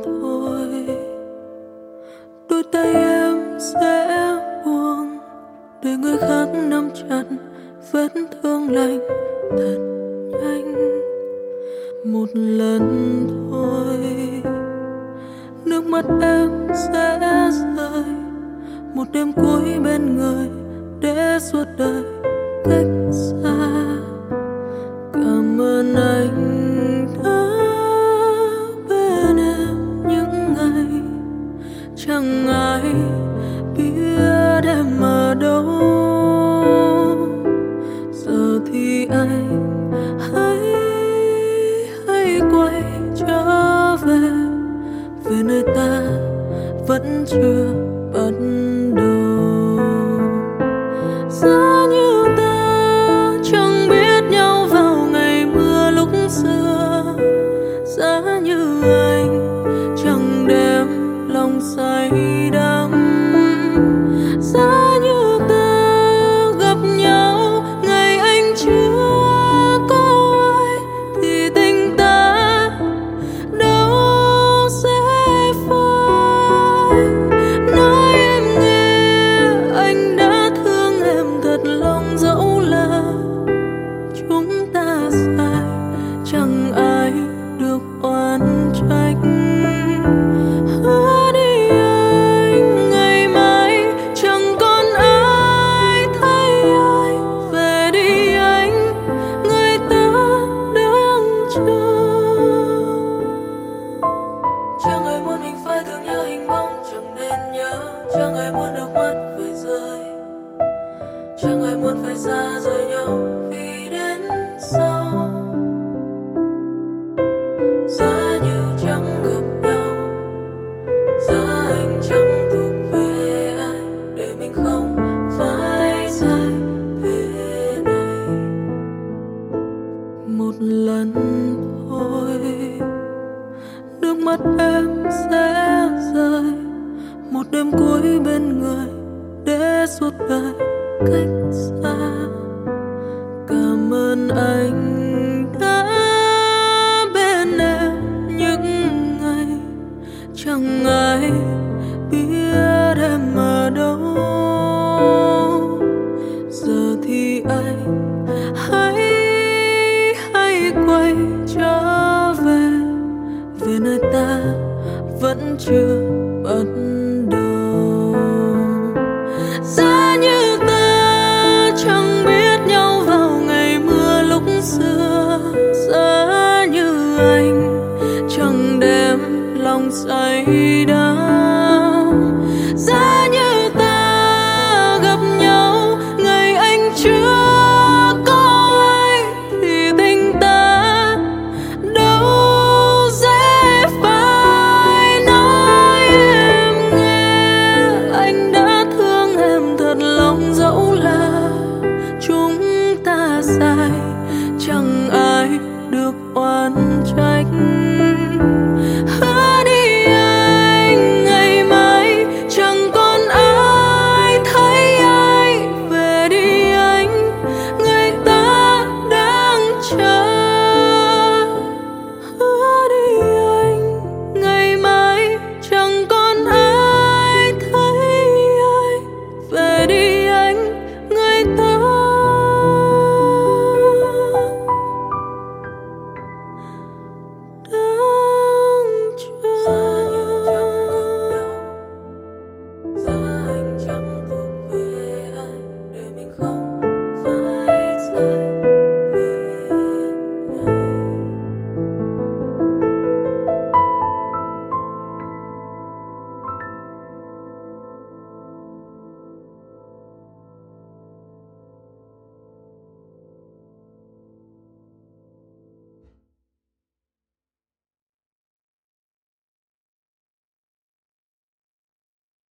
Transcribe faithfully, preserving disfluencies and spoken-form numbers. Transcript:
thôi. Đôi tay em sẽ buông để người khác nắm chặt vết thương lành thật nhanh. Một lần thôi nước mắt em sẽ rơi, một đêm cuối bên người để suốt đời cách xa. Cảm ơn anh đã bên em những ngày chẳng ai biết em ở đâu. Giờ thì anh hãy hãy quay trở về, về nơi ta vẫn chưa bắt đầu. Giá như ta chẳng biết nhau vào ngày mưa lúc xưa, giá như anh chẳng đem lòng say đắm, giá như ta gặp nhau ngày anh chưa có ai, thì tình ta đâu sẽ phai. Nói em nghe anh đã thương em thật lòng, dẫu là chúng ta sai chẳng ai được oán trách. Hứa đi anh, ngày mai chẳng còn ai thấy ai. Về đi anh, người ta đang chờ. Chẳng ai muốn mình phải thương nhớ hình bóng chẳng nên nhớ, chẳng ai muốn nước mắt phải rơi, chẳng ai muốn phải xa rời nhau vì đến sau. Giá như chẳng gặp nhau, giá anh chẳng thuộc về ai, để mình không phải dài về đây. Một lần thôi nước mắt em sẽ rơi, một đêm cuối bên người để suốt đời cách xa. Cảm ơn anh đã bên em những ngày chẳng ai biết em ở đâu. Giờ thì anh hãy hãy quay trở về, về nơi ta vẫn chưa bắt đầu. Giá như ta chẳng biết nhau vào ngày mưa lúc xưa, giá như anh chẳng đem lòng say đắm,